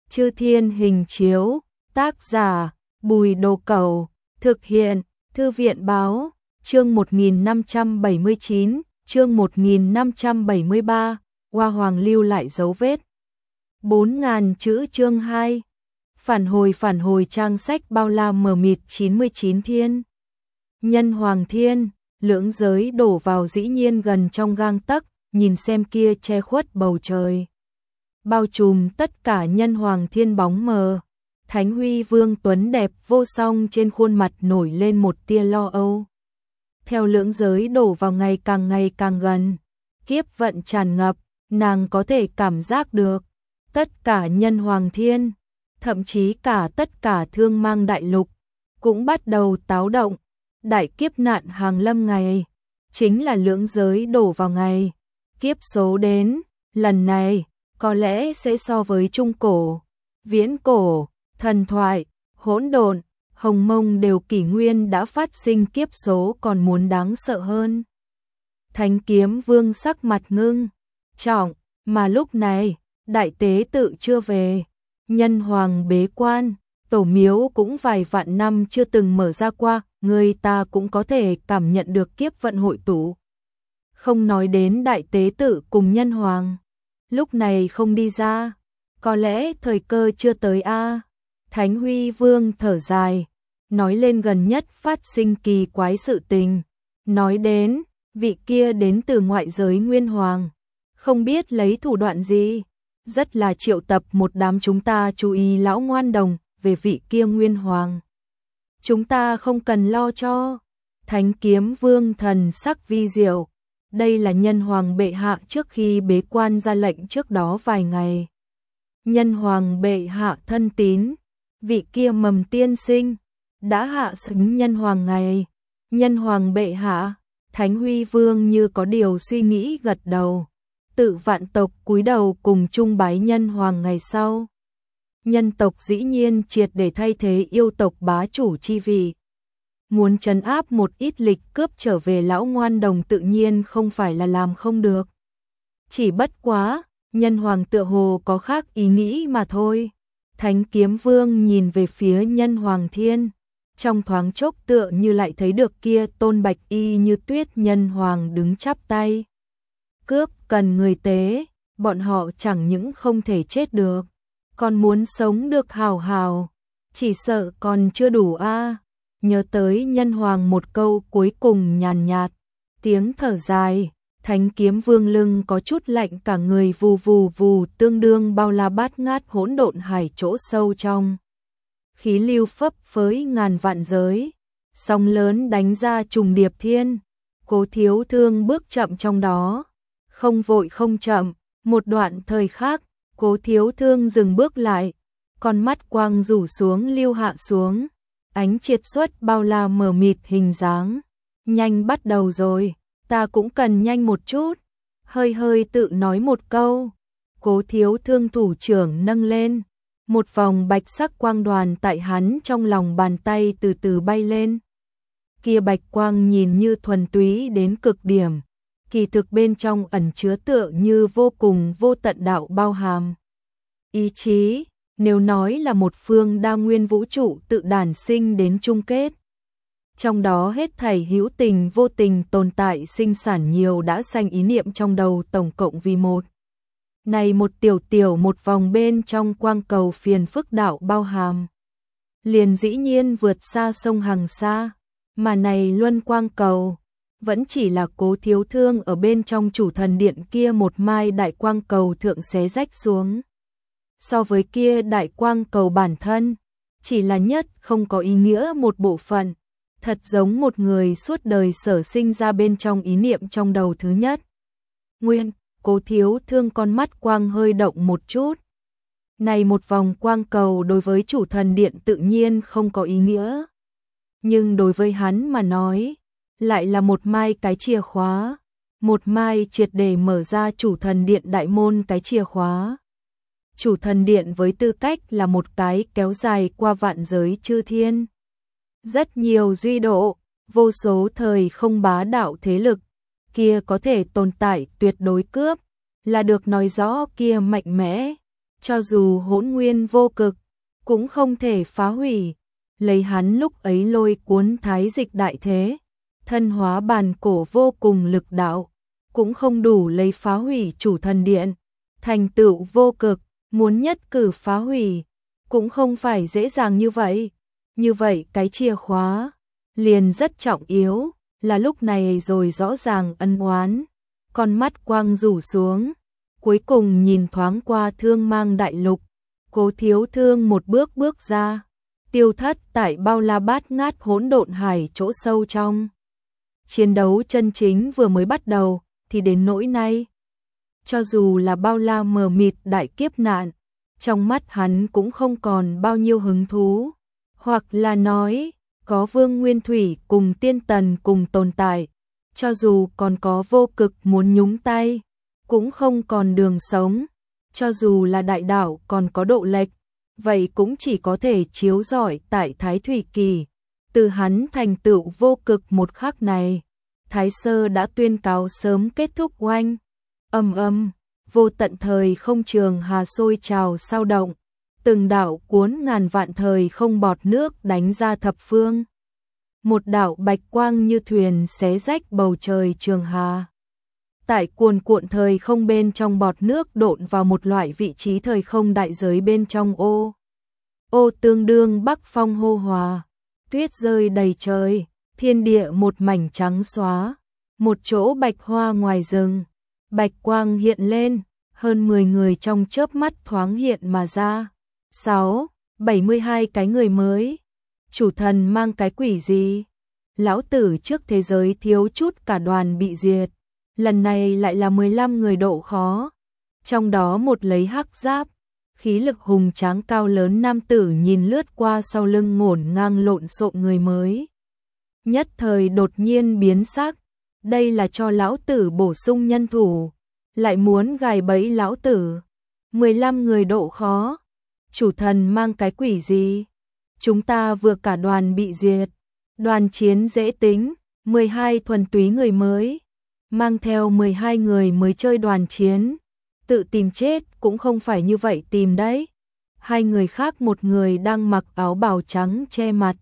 Chư Thiên Hình Chiếu, tác giả Bùi Đồ Cẩu, thực hiện Thư viện Báo, chương 1579, chương 1573, Hoa Hoàng lưu lại dấu vết. 4000 chữ chương 2. Phản hồi trang sách bao la mờ mịt 99 thiên. Nhân Hoàng Thiên, lưỡng giới đổ vào dĩ nhiên gần trong gang tấc, nhìn xem kia che khuất bầu trời. Bao trùm tất cả Nhân Hoàng Thiên bóng mờ. Thánh Huy Vương tuấn đẹp vô song trên khuôn mặt nổi lên một tia lo âu. Theo lưỡng giới đổ vào ngày càng gần, kiếp vận tràn ngập, nàng có thể cảm giác được tất cả Nhân Hoàng Thiên, thậm chí cả tất cả Thương Mang đại lục cũng bắt đầu táo động. Đại kiếp nạn hàng lâm ngày, chính là lưỡng giới đổ vào ngày. Kiếp số đến, lần này có lẽ sẽ so với trung cổ, viễn cổ, thần thoại, hỗn độn, hồng mông đều kỷ nguyên đã phát sinh kiếp số còn muốn đáng sợ hơn. Thánh Kiếm Vương sắc mặt ngưng trọng, mà lúc này đại tế tự chưa về, Nhân Hoàng bế quan, tổ miếu cũng vài vạn năm chưa từng mở ra qua, người ta cũng có thể cảm nhận được kiếp vận hội tụ. Không nói đến đại tế tự cùng Nhân Hoàng, lúc này không đi ra, có lẽ thời cơ chưa tới a. Thánh Huy Vương thở dài, nói lên gần nhất phát sinh kỳ quái sự tình, nói đến vị kia đến từ ngoại giới Nguyên Hoàng, không biết lấy thủ đoạn gì, rất là triệu tập một đám chúng ta chú ý lão ngoan đồng về vị kia Nguyên Hoàng. Chúng ta không cần lo cho. Thánh Kiếm Vương thần sắc vi diệu, đây là Nhân Hoàng bệ hạ trước khi bế quan ra lệnh trước đó vài ngày. Nhân Hoàng bệ hạ thân tín, vị kia Mầm tiên sinh đã hạ xứng Nhân Hoàng ngày. Nhân Hoàng bệ hạ, Thánh Huy Vương như có điều suy nghĩ gật đầu. Tự vạn tộc cúi đầu cùng chung bái Nhân Hoàng ngày sau. Nhân tộc dĩ nhiên triệt để thay thế yêu tộc bá chủ chi vị. Muốn trấn áp một ít lịch cướp trở về lão ngoan đồng tự nhiên không phải là làm không được. Chỉ bất quá, Nhân Hoàng tựa hồ có khác ý nghĩ mà thôi. Thánh Kiếm Vương nhìn về phía Nhân Hoàng Thiên, trong thoáng chốc tựa như lại thấy được kia tôn bạch y như tuyết Nhân Hoàng đứng chắp tay. Cướp cần người tế, bọn họ chẳng những không thể chết được, còn muốn sống được hào hào, chỉ sợ còn chưa đủ a. Nhớ tới Nhân Hoàng một câu cuối cùng nhàn nhạt, tiếng thở dài, Thánh Kiếm Vương lưng có chút lạnh cả người vù vù vù, tương đương bao la bát ngát hỗn độn hải chỗ sâu trong. Khí lưu phấp phới ngàn vạn giới, sóng lớn đánh ra trùng điệp thiên. Cố Thiếu Thương bước chậm trong đó, không vội không chậm, một đoạn thời khác, Cố Thiếu Thương dừng bước lại, con mắt quang rủ xuống lưu hạ xuống, ánh triệt xuất bao la mờ mịt hình dáng. Nhanh bắt đầu rồi, ta cũng cần nhanh một chút, hơi tự nói một câu. Cố Thiếu Thương thủ trưởng nâng lên, một vòng bạch sắc quang đoàn tại hắn trong lòng bàn tay từ từ bay lên. Kia bạch quang nhìn như thuần túy đến cực điểm, kỳ thực bên trong ẩn chứa tựa như vô cùng vô tận đạo bao hàm. Ý chí, nếu nói là một phương đa nguyên vũ trụ tự đản sinh đến chung kết. Trong đó hết thảy hữu tình vô tình tồn tại sinh sản nhiều đã sanh ý niệm trong đầu tổng cộng vì một. Này một tiểu một vòng bên trong quang cầu phiền phức đạo bao hàm. Liền dĩ nhiên vượt xa sông Hằng xa, mà này luân quang cầu vẫn chỉ là Cố Thiếu Thương ở bên trong chủ thần điện kia một mai đại quang cầu thượng xé rách xuống. So với kia đại quang cầu bản thân, chỉ là nhất không có ý nghĩa một bộ phận, thật giống một người suốt đời sở sinh ra bên trong ý niệm trong đầu thứ nhất. Nguyên, Cố Thiếu Thương con mắt quang hơi động một chút. Này một vòng quang cầu đối với chủ thần điện tự nhiên không có ý nghĩa. Nhưng đối với hắn mà nói, lại là một mai cái chìa khóa, một mai triệt để mở ra chủ thần điện đại môn cái chìa khóa. Chủ thần điện với tư cách là một cái kéo dài qua vạn giới chư thiên. Rất nhiều duy độ, vô số thời không bá đạo thế lực, kia có thể tồn tại tuyệt đối cướp, là được nói rõ kia mạnh mẽ, cho dù hỗn nguyên vô cực, cũng không thể phá hủy. Lấy hắn lúc ấy lôi cuốn thái dịch đại thế, thân hóa bàn cổ vô cùng lực đạo, cũng không đủ lấy phá hủy chủ thần điện. Thành tựu vô cực, muốn nhất cử phá hủy, cũng không phải dễ dàng như vậy. Như vậy cái chìa khóa liền rất trọng yếu, là lúc này rồi rõ ràng ân oán. Con mắt quang rủ xuống, cuối cùng nhìn thoáng qua Thương Mang đại lục, Cố Thiếu Thương một bước bước ra, tiêu thất tại bao la bát ngát hỗn độn hải chỗ sâu trong. Chiến đấu chân chính vừa mới bắt đầu, thì đến nỗi này. Cho dù là bao la mờ mịt đại kiếp nạn, trong mắt hắn cũng không còn bao nhiêu hứng thú. Hoặc là nói, có Vương Nguyên Thủy cùng Tiên Tần cùng tồn tại, cho dù còn có vô cực muốn nhúng tay, cũng không còn đường sống. Cho dù là đại đạo còn có độ lệch, vậy cũng chỉ có thể chiếu rọi tại Thái Thủy Kỳ. Từ hắn thành tựu vô cực một khắc này, Thái Sơ đã tuyên cáo sớm kết thúc oanh. Vô tận thời không trường hà sôi trào sao động, từng đạo cuốn ngàn vạn thời không bọt nước đánh ra thập phương. Một đạo bạch quang như thuyền xé rách bầu trời trường hà. Tại cuồn cuộn thời không bên trong bọt nước độn vào một loại vị trí thời không đại giới bên trong ô tương đương bắc phong hô hòa, tuyết rơi đầy trời, thiên địa một mảnh trắng xóa, một chỗ bạch hoa ngoài rừng, bạch quang hiện lên, hơn 10 người trong chớp mắt thoáng hiện mà ra. 72 cái người mới. Chủ thần mang cái quỷ gì? Lão tử trước thế giới thiếu chút cả đoàn bị diệt, lần này lại là 15 người độ khó, trong đó một lấy hắc giáp, khí lực hùng tráng cao lớn nam tử nhìn lướt qua sau lưng ngổn ngang lộn xộn người mới. Nhất thời đột nhiên biến sắc, đây là cho lão tử bổ sung nhân thủ, lại muốn gài bẫy lão tử. 15 người độ khó, chủ thần mang cái quỷ gì? Chúng ta vừa cả đoàn bị diệt, đoàn chiến dễ tính, 12 thuần túy người mới, mang theo 12 người mới chơi đoàn chiến, tự tìm chết cũng không phải như vậy tìm đấy. Hai người khác, một người đang mặc áo bào trắng che mặt,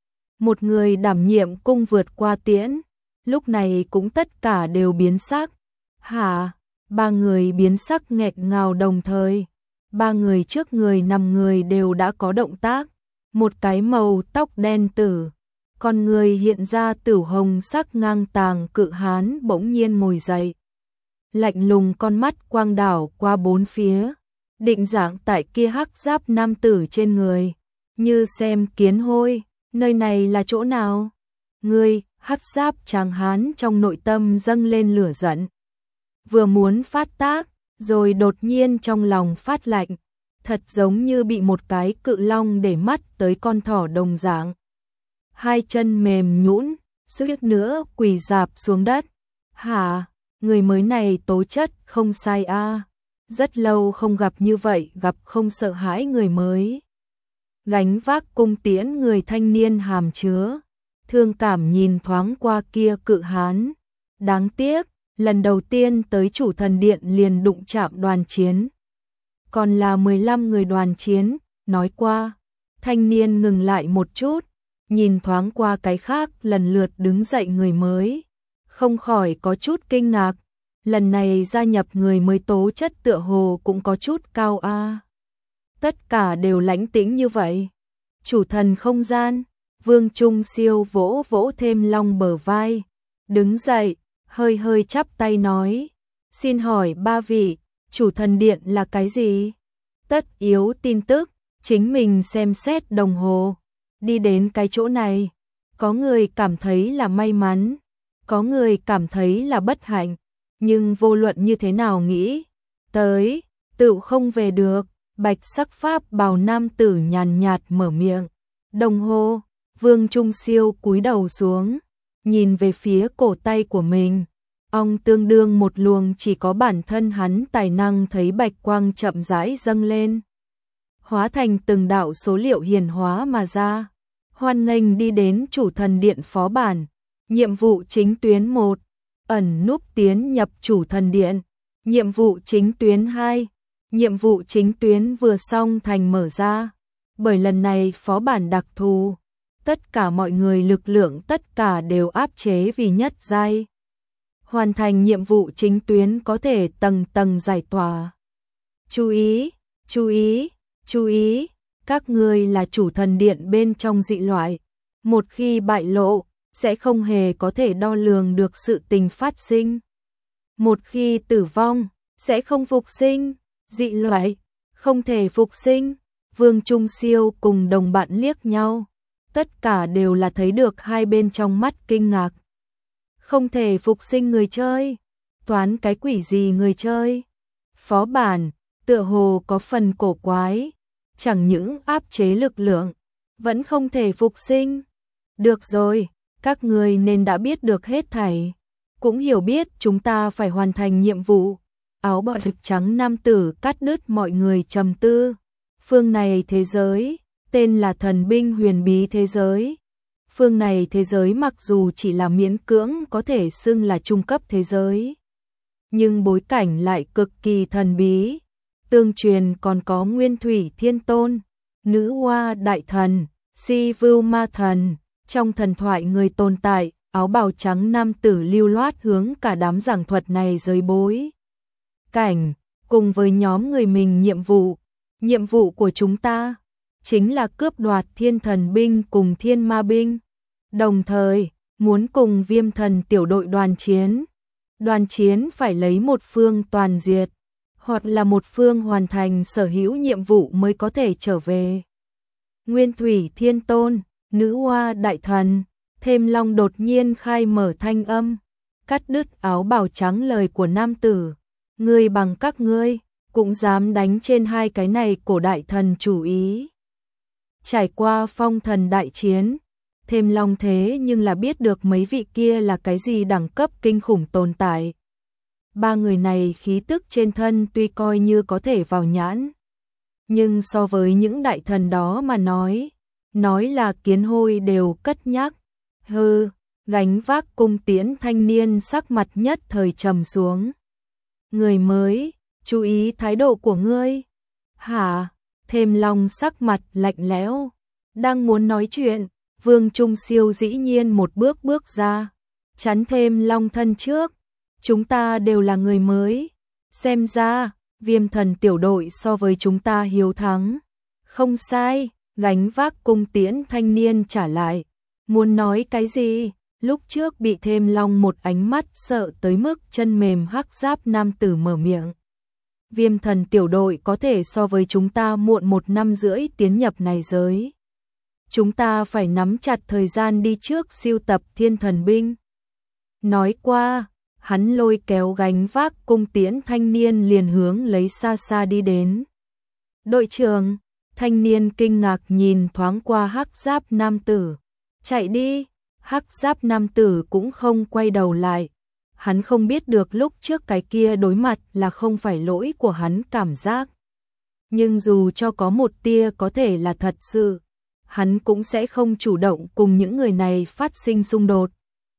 một người đảm nhiệm cung vượt qua tiễn, lúc này cũng tất cả đều biến sắc. Hả? Ba người biến sắc nghẹt ngào đồng thời, ba người trước người nằm người đều đã có động tác. Một cái màu tóc đen tử, con người hiện ra tử hồng sắc ngang tàng cự hán bỗng nhiên ngồi dậy. Lạnh lùng con mắt quang đảo qua bốn phía, định dạng tại kia hắc giáp nam tử trên người, như xem kiến hôi, nơi này là chỗ nào? Ngươi, hắc giáp tráng hán trong nội tâm dâng lên lửa giận. Vừa muốn phát tác, rồi đột nhiên trong lòng phát lạnh, thật giống như bị một cái cự long để mắt tới con thỏ đồng dạng. Hai chân mềm nhũn, suýt nữa quỳ rạp xuống đất. Hả, người mới này tố chất không sai a. Rất lâu không gặp như vậy, gặp không sợ hãi người mới. Gánh vác cung tiễn người thanh niên hàm chứa, thương cảm nhìn thoáng qua kia cự hán. Đáng tiếc, lần đầu tiên tới chủ thần điện liền đụng chạm đoàn chiến. Còn là 15 người đoàn chiến, nói qua. Thanh niên ngừng lại một chút, nhìn thoáng qua cái khác lần lượt đứng dậy người mới. Không khỏi có chút kinh ngạc, lần này gia nhập người mới tố chất tựa hồ cũng có chút cao a. Tất cả đều lãnh tĩnh như vậy. Chủ thần không gian, Vương Trung Siêu vỗ vỗ thêm long bờ vai, đứng dậy, hơi hơi chắp tay nói, xin hỏi ba vị, chủ thần điện là cái gì? Tất yếu tin tức, chính mình xem xét đồng hồ, đi đến cái chỗ này, có người cảm thấy là may mắn, có người cảm thấy là bất hạnh, nhưng vô luận như thế nào nghĩ, tới, tự không về được. Bạch sắc pháp bào nam tử nhàn nhạt mở miệng. Đồng hồ, Vương Trung Siêu cúi đầu xuống, nhìn về phía cổ tay của mình. Ông tương đương một luồng chỉ có bản thân hắn tài năng thấy bạch quang chậm rãi dâng lên, hóa thành từng đạo số liệu hiển hóa mà ra. Hoan nghênh đi đến chủ thần điện phó bản. Nhiệm vụ chính tuyến 1, ẩn núp tiến nhập chủ thần điện. Nhiệm vụ chính tuyến 2, Nhiệm vụ chính tuyến vừa xong thành mở ra. Bởi lần này phó bản đặc thù, tất cả mọi người lực lượng tất cả đều áp chế vì nhất giai. Hoàn thành nhiệm vụ chính tuyến có thể tầng tầng giải tỏa. Chú ý, chú ý, chú ý, các ngươi là chủ thần điện bên trong dị loại. Một khi bại lộ, sẽ không hề có thể đo lường được sự tình phát sinh. Một khi tử vong, sẽ không phục sinh. Dị loại, không thể phục sinh. Vương Trung Siêu cùng đồng bạn liếc nhau. Tất cả đều là thấy được hai bên trong mắt kinh ngạc. Không thể phục sinh người chơi. Toán cái quỷ gì người chơi. Phó bản, tựa hồ có phần cổ quái. Chẳng những áp chế lực lượng, vẫn không thể phục sinh. Được rồi, các ngươi nên đã biết được hết thảy. Cũng hiểu biết chúng ta phải hoàn thành nhiệm vụ. Áo bào trắng nam tử cắt đứt mọi người trầm tư. Phương này thế giới, tên là thần binh huyền bí thế giới. Phương này thế giới mặc dù chỉ là miễn cưỡng có thể xưng là trung cấp thế giới, nhưng bối cảnh lại cực kỳ thần bí. Tương truyền còn có Nguyên Thủy Thiên Tôn, Nữ Hoa Đại Thần, Si Vưu Ma Thần. Trong thần thoại người tồn tại, áo bào trắng nam tử lưu loát hướng cả đám giảng thuật này giới bối cảnh, cùng với nhóm người mình nhiệm vụ. Nhiệm vụ của chúng ta chính là cướp đoạt thiên thần binh cùng thiên ma binh, đồng thời muốn cùng Viêm Thần tiểu đội đoàn chiến. Đoàn chiến phải lấy một phương toàn diệt, hoặc là một phương hoàn thành sở hữu nhiệm vụ mới có thể trở về. Nguyên Thủy Thiên Tôn, Nữ Hoa Đại Thần, Thêm Long đột nhiên khai mở thanh âm, cắt đứt áo bào trắng lời của nam tử. Ngươi bằng các ngươi, cũng dám đánh trên hai cái này cổ đại thần chủ ý. Trải qua phong thần đại chiến, Thêm Long thế nhưng là biết được mấy vị kia là cái gì đẳng cấp kinh khủng tồn tại. Ba người này khí tức trên thân tuy coi như có thể vào nhãn, nhưng so với những đại thần đó mà nói là kiến hôi đều cất nhắc. Hừ, gánh vác cung tiễn thanh niên sắc mặt nhất thời trầm xuống. Người mới, chú ý thái độ của ngươi. Hả? Thêm Long sắc mặt lạnh lẽo, đang muốn nói chuyện, Vương Trung Siêu dĩ nhiên một bước bước ra, chắn Thêm Long thân trước. Chúng ta đều là người mới, xem ra Viêm Thần tiểu đội so với chúng ta hiếu thắng. Không sai, gánh vác cung tiễn thanh niên trả lại. Muốn nói cái gì? Lúc trước bị Thêm Long một ánh mắt sợ tới mức chân mềm hắc giáp nam tử mở miệng. Viêm Thần tiểu đội có thể so với chúng ta muộn 1 năm rưỡi tiến nhập này giới. Chúng ta phải nắm chặt thời gian đi trước siêu tập thiên thần binh. Nói qua, hắn lôi kéo gánh vác cung tiễn thanh niên liền hướng lấy xa xa đi đến. Đội trưởng, thanh niên kinh ngạc nhìn thoáng qua hắc giáp nam tử. Chạy đi, hắc giáp nam tử cũng không quay đầu lại. Hắn không biết được lúc trước cái kia đối mặt là không phải lỗi của hắn cảm giác. Nhưng dù cho có một tia có thể là thật sự, hắn cũng sẽ không chủ động cùng những người này phát sinh xung đột.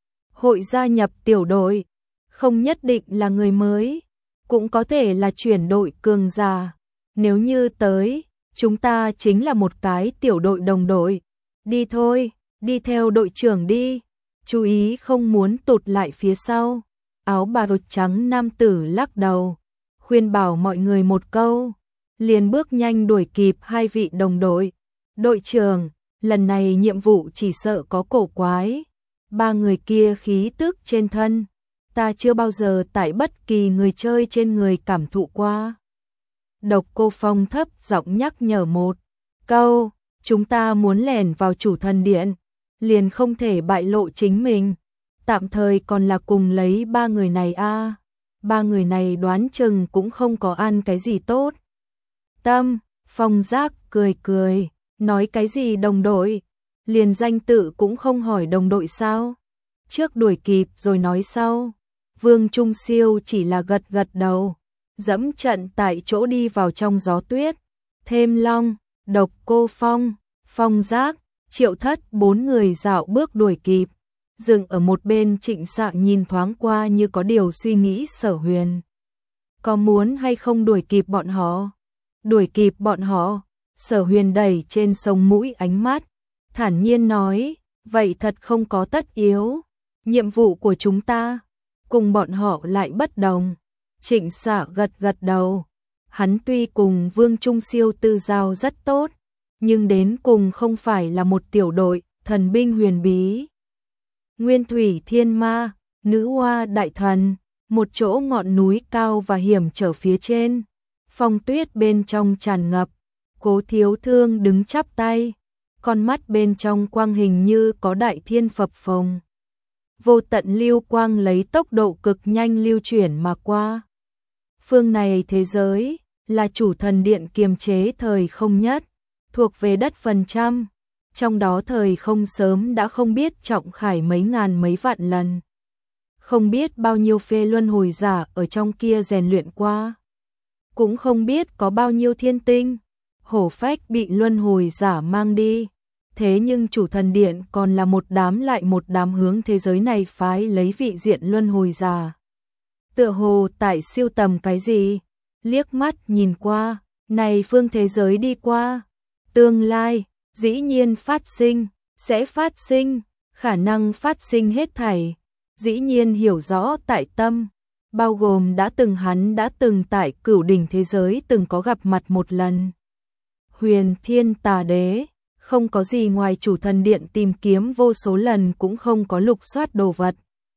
Hội gia nhập tiểu đội, không nhất định là người mới, cũng có thể là chuyển đội cường giả. Nếu như tới, chúng ta chính là một cái tiểu đội đồng đội. Đi thôi, đi theo đội trưởng đi, chú ý không muốn tụt lại phía sau. Áo bào trắng nam tử lắc đầu, khuyên bảo mọi người một câu, liền bước nhanh đuổi kịp hai vị đồng đội. Đội trưởng, lần này nhiệm vụ chỉ sợ có cổ quái. Ba người kia khí tức trên thân, ta chưa bao giờ tại bất kỳ người chơi trên người cảm thụ qua. Độc Cô Phong thấp giọng nhắc nhở một câu, chúng ta muốn lẻn vào chủ thần điện, liền không thể bại lộ chính mình. Tạm thời còn là cùng lấy ba người này a. Ba người này đoán chừng cũng không có ăn cái gì tốt. Tâm, Phong Giác cười cười, nói cái gì đồng đội, liền danh tự cũng không hỏi đồng đội sao? Trước đuổi kịp rồi nói sau. Vương Trung Siêu chỉ là gật gật đầu, dẫm trận tại chỗ đi vào trong gió tuyết. Thêm Long, Độc Cô Phong, Phong Giác, Triệu Thất 4 người dạo bước đuổi kịp. Dừng ở một bên Trịnh Sạng nhìn thoáng qua như có điều suy nghĩ Sở Huyền. có muốn hay không đuổi kịp bọn họ? Đuổi kịp bọn họ, Sở Huyền đẩy trên sống mũi ánh mắt, thản nhiên nói, vậy thật không có tất yếu. Nhiệm vụ của chúng ta, cùng bọn họ lại bất đồng. Trịnh Xạ gật gật đầu. Hắn tuy cùng Vương Trung Siêu tư giao rất tốt, nhưng đến cùng không phải là một tiểu đội thần binh huyền bí. Nguyên Thủy Thiên Ma, Nữ Hoa Đại Thần, một chỗ ngọn núi cao và hiểm trở phía trên. Phong tuyết bên trong tràn ngập, Cố Thiếu Thương đứng chắp tay, con mắt bên trong quang hình như có đại thiên phập phồng. Vô tận lưu quang lấy tốc độ cực nhanh lưu chuyển mà qua. Phương này thế giới, là chủ thần điện kiềm chế thời không nhất, thuộc về đất phần trăm. Trong đó thời không sớm đã không biết trọng khải mấy ngàn mấy vạn lần. Không biết bao nhiêu phê luân hồi giả ở trong kia rèn luyện qua. Cũng không biết có bao nhiêu thiên tinh, hổ phách bị luân hồi giả mang đi. Thế nhưng chủ thần điện còn là một đám lại một đám hướng thế giới này phái lấy vị diện luân hồi giả. Tựa hồ tại siêu tầm cái gì? Liếc mắt nhìn qua, này phương thế giới đi qua. Tương lai, dĩ nhiên phát sinh, sẽ phát sinh, khả năng phát sinh hết thảy. Dĩ nhiên hiểu rõ tại tâm, bao gồm hắn đã từng tại Cửu đỉnh thế giới từng có gặp mặt một lần. Huyền Thiên Tà Đế, không có gì ngoài chủ thần điện tìm kiếm vô số lần cũng không có lục soát đồ vật.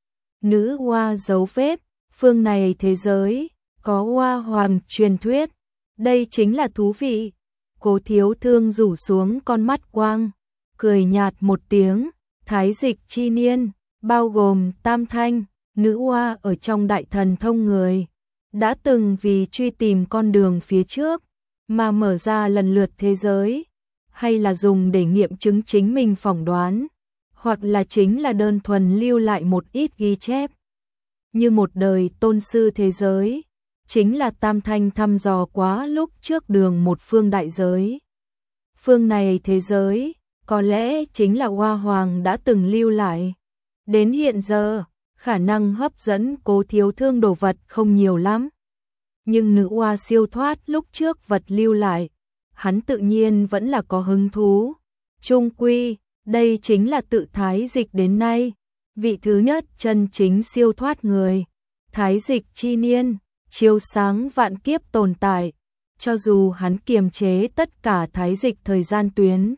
Nữ hoa dấu vết, phương này thế giới, có hoa hoàng truyền thuyết, đây chính là thú vị. Cố Thiếu Thương rủ xuống con mắt quang, cười nhạt một tiếng, thái dịch chi niên, bao gồm Tam Thanh, nữ hoa ở trong đại thần thông người, đã từng vì truy tìm con đường phía trước, mà mở ra lần lượt thế giới, hay là dùng để nghiệm chứng chính mình phỏng đoán, hoặc là chính là đơn thuần lưu lại một ít ghi chép. Như một đời tôn sư thế giới, chính là Tam Thanh thăm dò quá lúc trước đường một phương đại giới. Phương này thế giới, có lẽ chính là Hoa Hoàng đã từng lưu lại. Đến hiện giờ, khả năng hấp dẫn Cố Thiếu Thương đồ vật không nhiều lắm. Nhưng nữ hoa siêu thoát lúc trước vật lưu lại, hắn tự nhiên vẫn là có hứng thú. Chung quy, đây chính là tự thái dịch đến nay, vị thứ nhất chân chính siêu thoát người. Thái dịch chi niên, chiếu sáng vạn kiếp tồn tại, cho dù hắn kiềm chế tất cả thái dịch thời gian tuyến,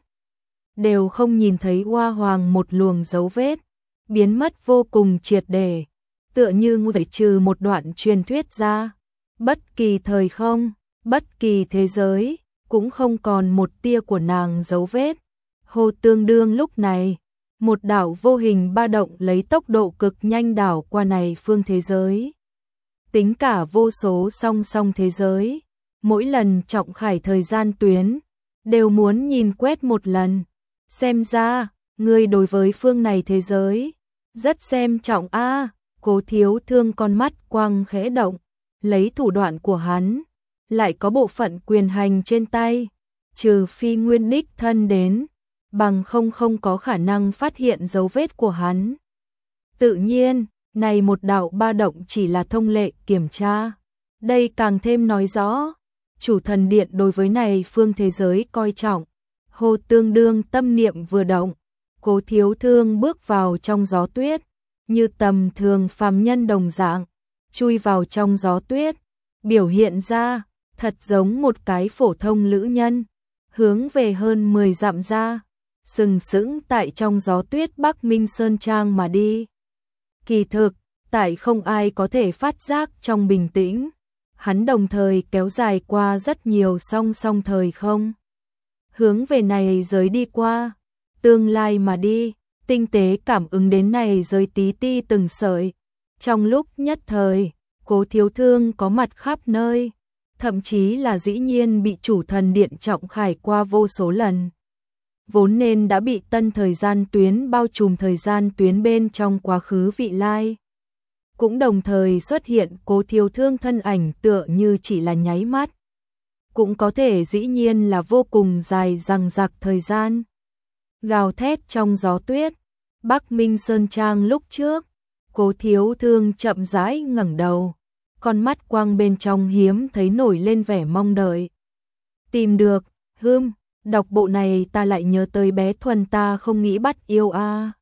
đều không nhìn thấy Hoa Hoàng một luồng dấu vết, biến mất vô cùng triệt để, tựa như ngoại trừ một đoạn truyền thuyết ra, bất kỳ thời không, bất kỳ thế giới, cũng không còn một tia của nàng dấu vết. Hồ Tương Đương lúc này, một đảo vô hình ba động lấy tốc độ cực nhanh đảo qua này phương thế giới. Tính cả vô số song song thế giới, mỗi lần trọng khải thời gian tuyến, đều muốn nhìn quét một lần. Xem ra, người đối với phương này thế giới, rất xem trọng a. Cố Thiếu Thương con mắt quang khẽ động, lấy thủ đoạn của hắn, lại có bộ phận quyền hành trên tay, trừ phi nguyên đích thân đến, bằng không có khả năng phát hiện dấu vết của hắn. Tự nhiên, này một đạo ba động chỉ là thông lệ kiểm tra. Đây càng thêm nói rõ, chủ thần điện đối với này phương thế giới coi trọng. Hồ Tương Đương tâm niệm vừa động, Cố Thiếu Thương bước vào trong gió tuyết, như tầm thường phàm nhân đồng dạng, chui vào trong gió tuyết, biểu hiện ra, thật giống một cái phổ thông lữ nhân, hướng về hơn 10 dặm ra, sừng sững tại trong gió tuyết Bắc Minh Sơn Trang mà đi. Kỳ thực, tại không ai có thể phát giác trong bình tĩnh, hắn đồng thời kéo dài qua rất nhiều song song thời không. Hướng về này giới đi qua, tương lai mà đi, tinh tế cảm ứng đến này giới tí ti từng sợi. Trong lúc nhất thời, Cố Thiếu Thương có mặt khắp nơi, thậm chí là dĩ nhiên bị chủ thần điện trọng khải qua vô số lần. Vốn nên đã bị tân thời gian tuyến bao trùm thời gian tuyến bên trong quá khứ vị lai. Cũng đồng thời xuất hiện Cố Thiếu Thương thân ảnh tựa như chỉ là nháy mắt. Cũng có thể dĩ nhiên là vô cùng dài dằng dặc thời gian. Gào thét trong gió tuyết, Bắc Minh Sơn Trang lúc trước, Cố Thiếu Thương chậm rãi ngẩng đầu, con mắt quang bên trong hiếm thấy nổi lên vẻ mong đợi. Tìm được, đọc bộ này ta lại nhớ tới bé Thuần ta không nghĩ bắt yêu a.